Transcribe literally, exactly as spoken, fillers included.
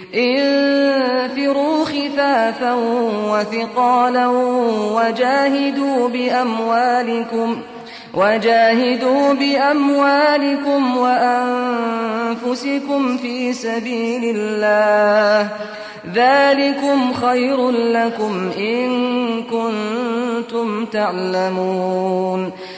انفروا خفافا وثقالا وجاهدوا بأموالكم وجاهدوا بأموالكم وأنفسكم في سبيل الله ذلكم خير لكم إن كنتم تعلمون